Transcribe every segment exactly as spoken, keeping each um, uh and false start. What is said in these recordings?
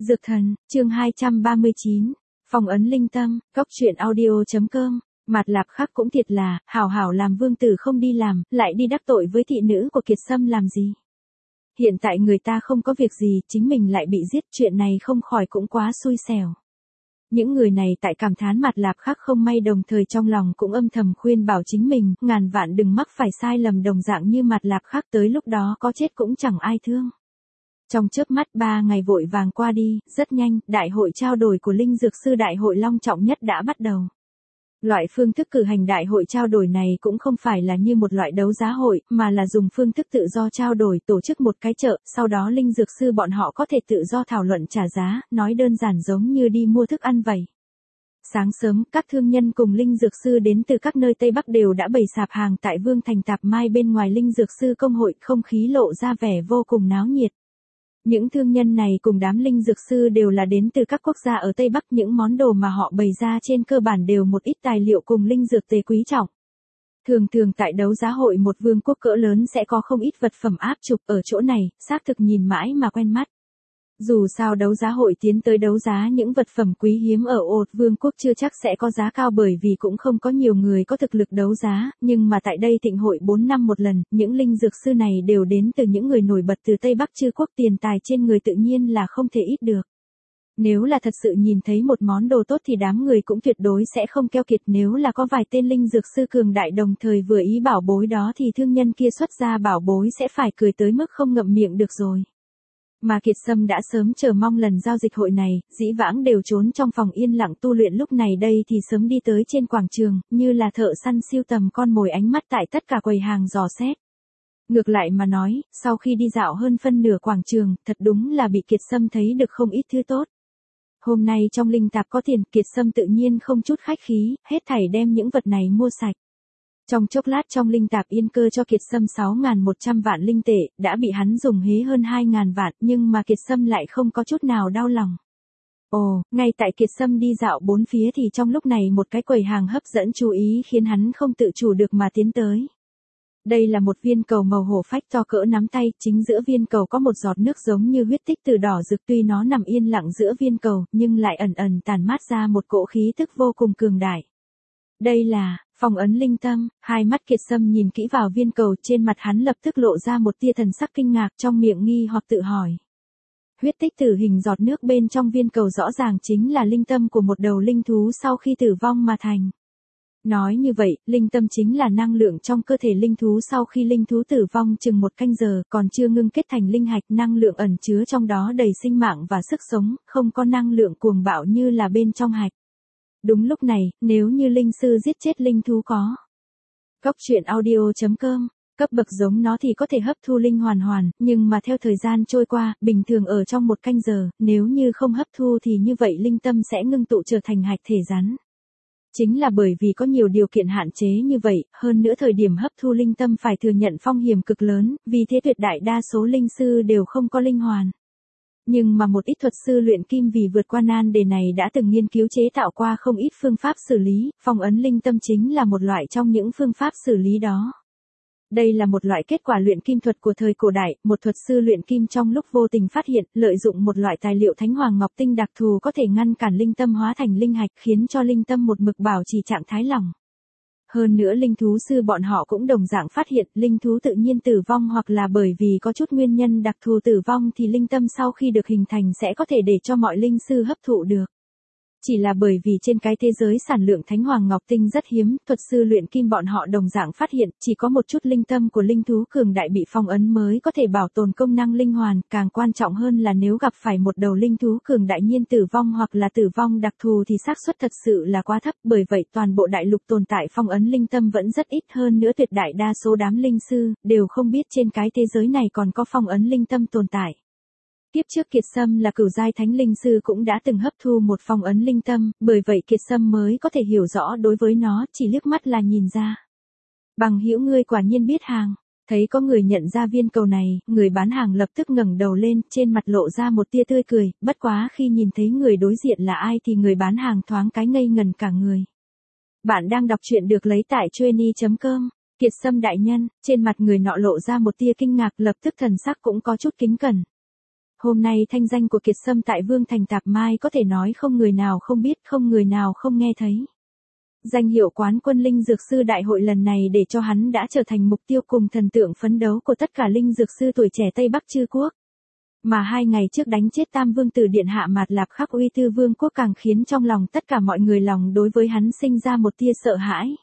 Dược thần, chương hai trăm ba mươi chín. Phong ấn linh tâm, cốc truyện audio.com. Mạt Lạp Khắc cũng thiệt là, hảo hảo làm vương tử không đi làm, lại đi đắc tội với thị nữ của Kiệt Sâm làm gì. Hiện tại người ta không có việc gì, chính mình lại bị giết, chuyện này không khỏi cũng quá xui xẻo. Những người này tại cảm thán Mạt Lạp Khắc không may, đồng thời trong lòng cũng âm thầm khuyên bảo chính mình, ngàn vạn đừng mắc phải sai lầm đồng dạng như Mạt Lạp Khắc, tới lúc đó có chết cũng chẳng ai thương. Trong chớp mắt ba ngày vội vàng qua đi, rất nhanh, đại hội trao đổi của Linh Dược Sư đại hội long trọng nhất đã bắt đầu. Loại phương thức cử hành đại hội trao đổi này cũng không phải là như một loại đấu giá hội, mà là dùng phương thức tự do trao đổi, tổ chức một cái chợ, sau đó Linh Dược Sư bọn họ có thể tự do thảo luận trả giá, nói đơn giản giống như đi mua thức ăn vậy. Sáng sớm, các thương nhân cùng Linh Dược Sư đến từ các nơi Tây Bắc đều đã bày sạp hàng tại Vương Thành Tạp Mai bên ngoài Linh Dược Sư công hội, không khí lộ ra vẻ vô cùng náo nhiệt. Những thương nhân này cùng đám linh dược sư đều là đến từ các quốc gia ở Tây Bắc, những món đồ mà họ bày ra trên cơ bản đều một ít tài liệu cùng linh dược tề quý trọng. Thường thường tại đấu giá hội một vương quốc cỡ lớn sẽ có không ít vật phẩm áp chụp, ở chỗ này, xác thực nhìn mãi mà quen mắt. Dù sao đấu giá hội tiến tới đấu giá những vật phẩm quý hiếm ở Ột Vương quốc chưa chắc sẽ có giá cao, bởi vì cũng không có nhiều người có thực lực đấu giá, nhưng mà tại đây thịnh hội bốn năm một lần, những linh dược sư này đều đến từ những người nổi bật từ Tây Bắc chư quốc, tiền tài trên người tự nhiên là không thể ít được. Nếu là thật sự nhìn thấy một món đồ tốt thì đám người cũng tuyệt đối sẽ không keo kiệt, nếu là có vài tên linh dược sư cường đại đồng thời vừa ý bảo bối đó thì thương nhân kia xuất ra bảo bối sẽ phải cười tới mức không ngậm miệng được rồi. Mà Kiệt Sâm đã sớm chờ mong lần giao dịch hội này, dĩ vãng đều trốn trong phòng yên lặng tu luyện, lúc này đây thì sớm đi tới trên quảng trường, như là thợ săn siêu tầm con mồi, ánh mắt tại tất cả quầy hàng dò xét. Ngược lại mà nói, sau khi đi dạo hơn phân nửa quảng trường, thật đúng là bị Kiệt Sâm thấy được không ít thứ tốt. Hôm nay trong linh tạp có tiền, Kiệt Sâm tự nhiên không chút khách khí, hết thảy đem những vật này mua sạch. Trong chốc lát trong linh tạp yên cơ cho Kiệt Sâm sáu nghìn một trăm vạn linh tệ, đã bị hắn dùng hế hơn hai nghìn vạn, nhưng mà Kiệt Sâm lại không có chút nào đau lòng. Ồ, ngay tại Kiệt Sâm đi dạo bốn phía thì trong lúc này một cái quầy hàng hấp dẫn chú ý khiến hắn không tự chủ được mà tiến tới. Đây là một viên cầu màu hổ phách to cỡ nắm tay, chính giữa viên cầu có một giọt nước giống như huyết tích từ đỏ rực, tuy nó nằm yên lặng giữa viên cầu, nhưng lại ẩn ẩn tản mát ra một cỗ khí tức vô cùng cường đại. Đây là phong ấn linh tâm. Hai mắt Kiệt Sâm nhìn kỹ vào viên cầu, trên mặt hắn lập tức lộ ra một tia thần sắc kinh ngạc, trong miệng nghi hoặc tự hỏi. Huyết tích tử hình giọt nước bên trong viên cầu rõ ràng chính là linh tâm của một đầu linh thú sau khi tử vong mà thành. Nói như vậy, linh tâm chính là năng lượng trong cơ thể linh thú sau khi linh thú tử vong chừng một canh giờ, còn chưa ngưng kết thành linh hạch, năng lượng ẩn chứa trong đó đầy sinh mạng và sức sống, không có năng lượng cuồng bạo như là bên trong hạch. Đúng lúc này, nếu như linh sư giết chết linh thú có. Cốc truyện audio.com, cấp bậc giống nó thì có thể hấp thu linh hoàn hoàn, nhưng mà theo thời gian trôi qua, bình thường ở trong một canh giờ, nếu như không hấp thu thì như vậy linh tâm sẽ ngưng tụ trở thành hạch thể rắn. Chính là bởi vì có nhiều điều kiện hạn chế như vậy, hơn nữa thời điểm hấp thu linh tâm phải thừa nhận phong hiểm cực lớn, vì thế tuyệt đại đa số linh sư đều không có linh hoàn. Nhưng mà một ít thuật sư luyện kim vì vượt qua nan đề này đã từng nghiên cứu chế tạo qua không ít phương pháp xử lý, phong ấn linh tâm chính là một loại trong những phương pháp xử lý đó. Đây là một loại kết quả luyện kim thuật của thời cổ đại, một thuật sư luyện kim trong lúc vô tình phát hiện, lợi dụng một loại tài liệu thánh hoàng ngọc tinh đặc thù có thể ngăn cản linh tâm hóa thành linh hạch, khiến cho linh tâm một mực bảo trì trạng thái lỏng. Hơn nữa linh thú sư bọn họ cũng đồng dạng phát hiện, linh thú tự nhiên tử vong hoặc là bởi vì có chút nguyên nhân đặc thù tử vong thì linh tâm sau khi được hình thành sẽ có thể để cho mọi linh sư hấp thụ được. Chỉ là bởi vì trên cái thế giới sản lượng thánh hoàng ngọc tinh rất hiếm, thuật sư luyện kim bọn họ đồng dạng phát hiện, chỉ có một chút linh tâm của linh thú cường đại bị phong ấn mới có thể bảo tồn công năng linh hoàn, càng quan trọng hơn là nếu gặp phải một đầu linh thú cường đại nhiên tử vong hoặc là tử vong đặc thù thì xác suất thật sự là quá thấp, bởi vậy toàn bộ đại lục tồn tại phong ấn linh tâm vẫn rất ít, hơn nữa tuyệt đại đa số đám linh sư đều không biết trên cái thế giới này còn có phong ấn linh tâm tồn tại. Kiếp trước Kiệt Sâm là cửu giai thánh linh sư cũng đã từng hấp thu một phong ấn linh tâm, bởi vậy Kiệt Sâm mới có thể hiểu rõ đối với nó, chỉ liếc mắt là nhìn ra. Bằng hữu ngươi quả nhiên biết hàng. Thấy có người nhận ra viên cầu này, người bán hàng lập tức ngẩng đầu lên, trên mặt lộ ra một tia tươi cười, bất quá khi nhìn thấy người đối diện là ai thì người bán hàng thoáng cái ngây ngần cả người. Bạn đang đọc truyện được lấy tại chueny chấm com. Kiệt Sâm đại nhân, trên mặt người nọ lộ ra một tia kinh ngạc, lập tức thần sắc cũng có chút kính cẩn. Hôm nay thanh danh của Kiệt Sâm tại Vương Thành Tạp Mai có thể nói không người nào không biết, không người nào không nghe thấy. Danh hiệu quán quân linh dược sư đại hội lần này để cho hắn đã trở thành mục tiêu cùng thần tượng phấn đấu của tất cả linh dược sư tuổi trẻ Tây Bắc Chư Quốc. Mà hai ngày trước đánh chết Tam Vương Tử Điện Hạ Mạt Lạp Khắc uy tư vương quốc càng khiến trong lòng tất cả mọi người lòng đối với hắn sinh ra một tia sợ hãi.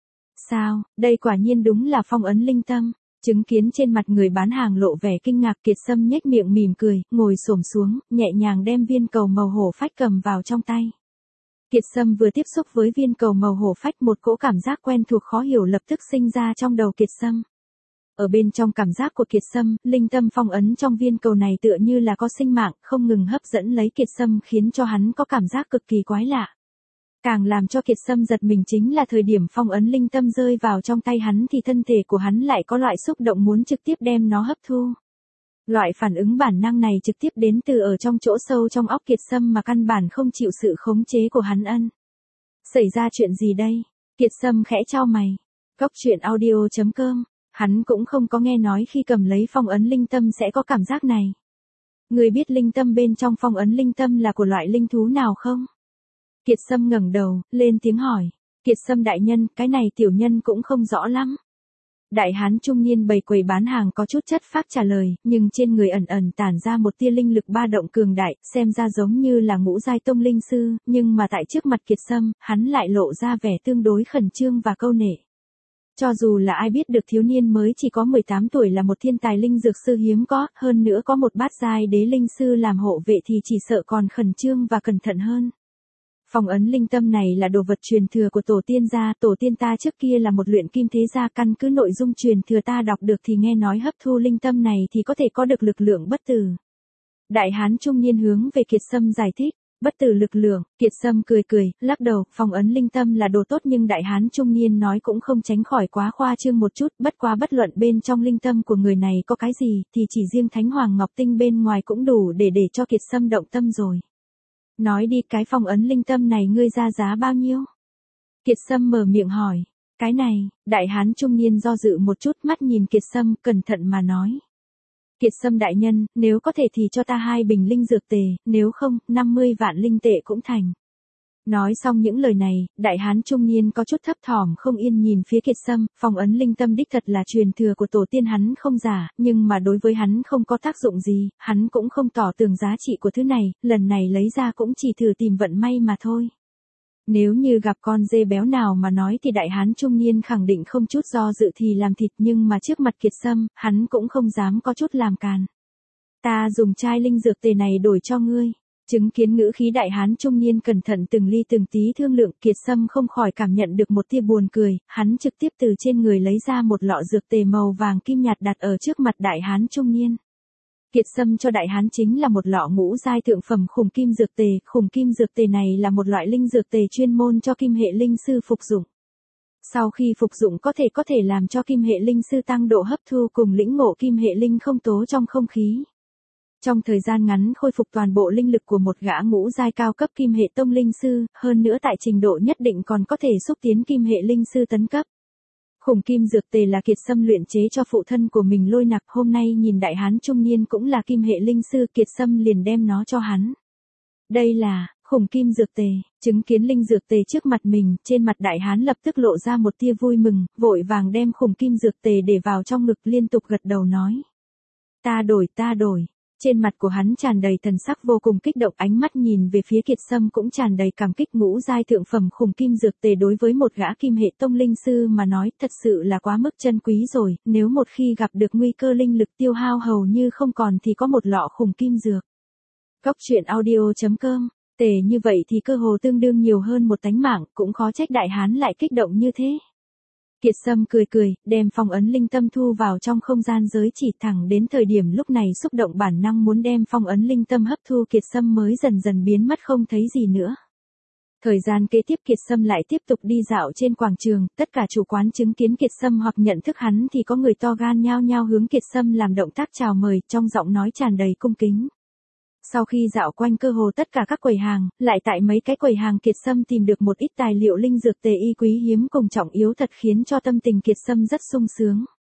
Sao, đây quả nhiên đúng là phong ấn linh tâm. Chứng kiến trên mặt người bán hàng lộ vẻ kinh ngạc, Kiệt Sâm nhếch miệng mỉm cười, ngồi xổm xuống, nhẹ nhàng đem viên cầu màu hổ phách cầm vào trong tay. Kiệt Sâm vừa tiếp xúc với viên cầu màu hổ phách, một cỗ cảm giác quen thuộc khó hiểu lập tức sinh ra trong đầu Kiệt Sâm. Ở bên trong cảm giác của Kiệt Sâm, linh tâm phong ấn trong viên cầu này tựa như là có sinh mạng, không ngừng hấp dẫn lấy Kiệt Sâm khiến cho hắn có cảm giác cực kỳ quái lạ. Càng làm cho Kiệt Sâm giật mình chính là thời điểm phong ấn linh tâm rơi vào trong tay hắn thì thân thể của hắn lại có loại xúc động muốn trực tiếp đem nó hấp thu. Loại phản ứng bản năng này trực tiếp đến từ ở trong chỗ sâu trong óc Kiệt Sâm mà căn bản không chịu sự khống chế của hắn ân. Xảy ra chuyện gì đây? Kiệt Sâm khẽ chau mày. Cốc truyện audio chấm com. Hắn cũng không có nghe nói khi cầm lấy phong ấn linh tâm sẽ có cảm giác này. Người biết linh tâm bên trong phong ấn linh tâm là của loại linh thú nào không? Kiệt Sâm ngẩng đầu, lên tiếng hỏi. Kiệt Sâm đại nhân, cái này tiểu nhân cũng không rõ lắm. Đại hán trung niên bày quầy bán hàng có chút chất phác trả lời, nhưng trên người ẩn ẩn tản ra một tia linh lực ba động cường đại, xem ra giống như là ngũ giai tông linh sư, nhưng mà tại trước mặt Kiệt Sâm, hắn lại lộ ra vẻ tương đối khẩn trương và câu nệ. Cho dù là ai biết được thiếu niên mới chỉ có mười tám tuổi là một thiên tài linh dược sư hiếm có, hơn nữa có một bát giai đế linh sư làm hộ vệ thì chỉ sợ còn khẩn trương và cẩn thận hơn. Phong ấn linh tâm này là đồ vật truyền thừa của tổ tiên gia, tổ tiên ta trước kia là một luyện kim thế gia, căn cứ nội dung truyền thừa ta đọc được thì nghe nói hấp thu linh tâm này thì có thể có được lực lượng bất tử. Đại hán trung niên hướng về Kiệt Sâm giải thích, bất tử lực lượng, Kiệt Sâm cười cười, lắc đầu, phong ấn linh tâm là đồ tốt nhưng đại hán trung niên nói cũng không tránh khỏi quá khoa trương một chút, bất quá bất luận bên trong linh tâm của người này có cái gì thì chỉ riêng Thánh Hoàng Ngọc Tinh bên ngoài cũng đủ để để cho Kiệt Sâm động tâm rồi. Nói đi, cái phong ấn linh tâm này ngươi ra giá bao nhiêu? Kiệt Sâm mở miệng hỏi. Cái này, đại hán trung niên do dự một chút, mắt nhìn Kiệt Sâm, cẩn thận mà nói. Kiệt Sâm đại nhân, nếu có thể thì cho ta hai bình linh dược tề, nếu không, năm mươi vạn linh tệ cũng thành. Nói xong những lời này, đại hán trung niên có chút thấp thỏm không yên nhìn phía Kiệt Sâm, phong ấn linh tâm đích thật là truyền thừa của tổ tiên hắn không giả, nhưng mà đối với hắn không có tác dụng gì, hắn cũng không tỏ tường giá trị của thứ này, lần này lấy ra cũng chỉ thử tìm vận may mà thôi. Nếu như gặp con dê béo nào mà nói thì đại hán trung niên khẳng định không chút do dự thì làm thịt, nhưng mà trước mặt Kiệt Sâm, hắn cũng không dám có chút làm càn. Ta dùng chai linh dược tề này đổi cho ngươi. Chứng kiến ngữ khí đại hán trung niên cẩn thận từng ly từng tí thương lượng, Kiệt Sâm không khỏi cảm nhận được một tia buồn cười, hắn trực tiếp từ trên người lấy ra một lọ dược tề màu vàng kim nhạt đặt ở trước mặt đại hán trung niên. Kiệt Sâm cho đại hán chính là một lọ ngũ giai thượng phẩm khủng kim dược tề, khủng kim dược tề này là một loại linh dược tề chuyên môn cho kim hệ linh sư phục dụng. Sau khi phục dụng có thể có thể làm cho kim hệ linh sư tăng độ hấp thu cùng lĩnh ngộ kim hệ linh không tố trong không khí. Trong thời gian ngắn khôi phục toàn bộ linh lực của một gã ngũ giai cao cấp kim hệ tông linh sư, hơn nữa tại trình độ nhất định còn có thể xúc tiến kim hệ linh sư tấn cấp. Khủng kim dược tề là Kiệt Sâm luyện chế cho phụ thân của mình Lôi Nặc, hôm nay nhìn đại hán trung niên cũng là kim hệ linh sư, Kiệt Sâm liền đem nó cho hắn. Đây là khủng kim dược tề, chứng kiến linh dược tề trước mặt mình, trên mặt đại hán lập tức lộ ra một tia vui mừng, vội vàng đem khủng kim dược tề để vào trong ngực liên tục gật đầu nói. Ta đổi, ta đổi. Trên mặt của hắn tràn đầy thần sắc vô cùng kích động, ánh mắt nhìn về phía Kiệt Sâm cũng tràn đầy cảm kích. Ngũ giai thượng phẩm khủng kim dược tề đối với một gã kim hệ tông linh sư mà nói thật sự là quá mức chân quý rồi, nếu một khi gặp được nguy cơ linh lực tiêu hao hầu như không còn thì có một lọ khủng kim dược. Cốc truyện audio chấm com, tề như vậy thì cơ hồ tương đương nhiều hơn một tánh mạng, cũng khó trách đại hán lại kích động như thế. Kiệt Sâm cười cười, đem phong ấn linh tâm thu vào trong không gian giới chỉ, thẳng đến thời điểm lúc này xúc động bản năng muốn đem phong ấn linh tâm hấp thu Kiệt Sâm mới dần dần biến mất không thấy gì nữa. Thời gian kế tiếp Kiệt Sâm lại tiếp tục đi dạo trên quảng trường, tất cả chủ quán chứng kiến Kiệt Sâm hoặc nhận thức hắn thì có người to gan nhao nhao hướng Kiệt Sâm làm động tác chào mời, trong giọng nói tràn đầy cung kính. Sau khi dạo quanh cơ hồ tất cả các quầy hàng, lại tại mấy cái quầy hàng Kiệt Sâm tìm được một ít tài liệu linh dược tề y quý hiếm cùng trọng yếu thật khiến cho tâm tình Kiệt Sâm rất sung sướng.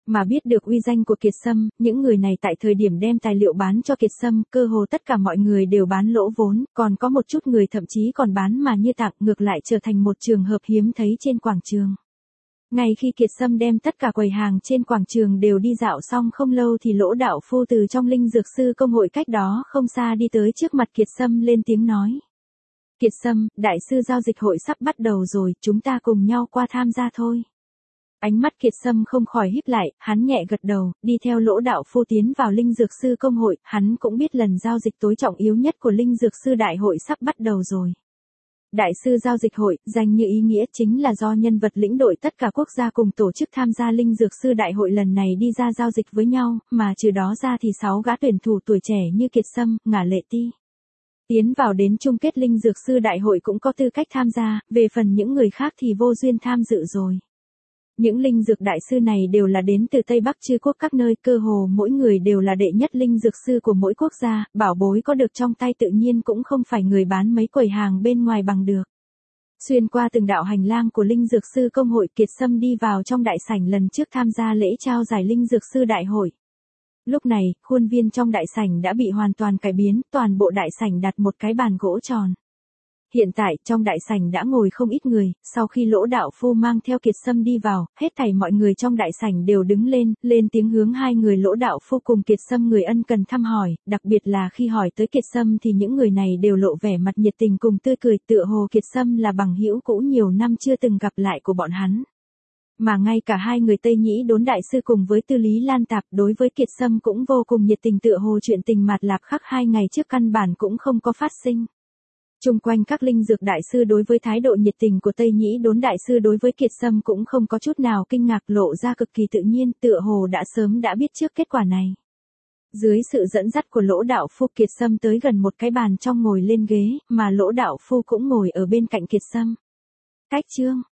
Mà biết được uy danh của Kiệt Sâm, những người này tại thời điểm đem tài liệu bán cho Kiệt Sâm, cơ hồ tất cả mọi người đều bán lỗ vốn, còn có một chút người thậm chí còn bán mà như tặng, ngược lại trở thành một trường hợp hiếm thấy trên quảng trường. Ngay khi Kiệt Sâm đem tất cả quầy hàng trên quảng trường đều đi dạo xong không lâu thì Lỗ đạo phu từ trong Linh Dược Sư Công hội cách đó không xa đi tới trước mặt Kiệt Sâm lên tiếng nói. Kiệt Sâm, đại sư giao dịch hội sắp bắt đầu rồi, chúng ta cùng nhau qua tham gia thôi. Ánh mắt Kiệt Sâm không khỏi híp lại, hắn nhẹ gật đầu, đi theo Lỗ đạo phu tiến vào Linh Dược Sư Công hội, hắn cũng biết lần giao dịch tối trọng yếu nhất của Linh Dược Sư Đại hội sắp bắt đầu rồi. Đại sư giao dịch hội, danh như ý nghĩa chính là do nhân vật lĩnh đội tất cả quốc gia cùng tổ chức tham gia Linh Dược Sư Đại hội lần này đi ra giao dịch với nhau, mà trừ đó ra thì sáu gã tuyển thủ tuổi trẻ như Kiệt Sâm, Ngả Lệ Ti. Tiến vào đến chung kết Linh Dược Sư Đại hội cũng có tư cách tham gia, về phần những người khác thì vô duyên tham dự rồi. Những linh dược đại sư này đều là đến từ Tây Bắc chư quốc các nơi, cơ hồ mỗi người đều là đệ nhất linh dược sư của mỗi quốc gia, bảo bối có được trong tay tự nhiên cũng không phải người bán mấy quầy hàng bên ngoài bằng được. Xuyên qua từng đạo hành lang của Linh Dược Sư Công hội, Kiệt Sâm đi vào trong đại sảnh lần trước tham gia lễ trao giải Linh Dược Sư Đại hội. Lúc này, khuôn viên trong đại sảnh đã bị hoàn toàn cải biến, toàn bộ đại sảnh đặt một cái bàn gỗ tròn. Hiện tại, trong đại sảnh đã ngồi không ít người, sau khi Lỗ đạo phu mang theo Kiệt Sâm đi vào, hết thảy mọi người trong đại sảnh đều đứng lên, lên tiếng hướng hai người Lỗ đạo phu cùng Kiệt Sâm người ân cần thăm hỏi, đặc biệt là khi hỏi tới Kiệt Sâm thì những người này đều lộ vẻ mặt nhiệt tình cùng tươi cười, tựa hồ Kiệt Sâm là bằng hữu cũ nhiều năm chưa từng gặp lại của bọn hắn. Mà ngay cả hai người Tây Nhĩ Đốn đại sư cùng với Tư Lý Lan Tạp đối với Kiệt Sâm cũng vô cùng nhiệt tình, tựa hồ chuyện tình mạt lạp khắc hai ngày trước căn bản cũng không có phát sinh. Chung quanh các linh dược đại sư đối với thái độ nhiệt tình của Tây Nhĩ Đốn đại sư đối với Kiệt Sâm cũng không có chút nào kinh ngạc, lộ ra cực kỳ tự nhiên, tựa hồ đã sớm đã biết trước kết quả này. Dưới sự dẫn dắt của Lỗ đạo phu, Kiệt Sâm tới gần một cái bàn trong ngồi lên ghế, mà Lỗ đạo phu cũng ngồi ở bên cạnh Kiệt Sâm. Cách chương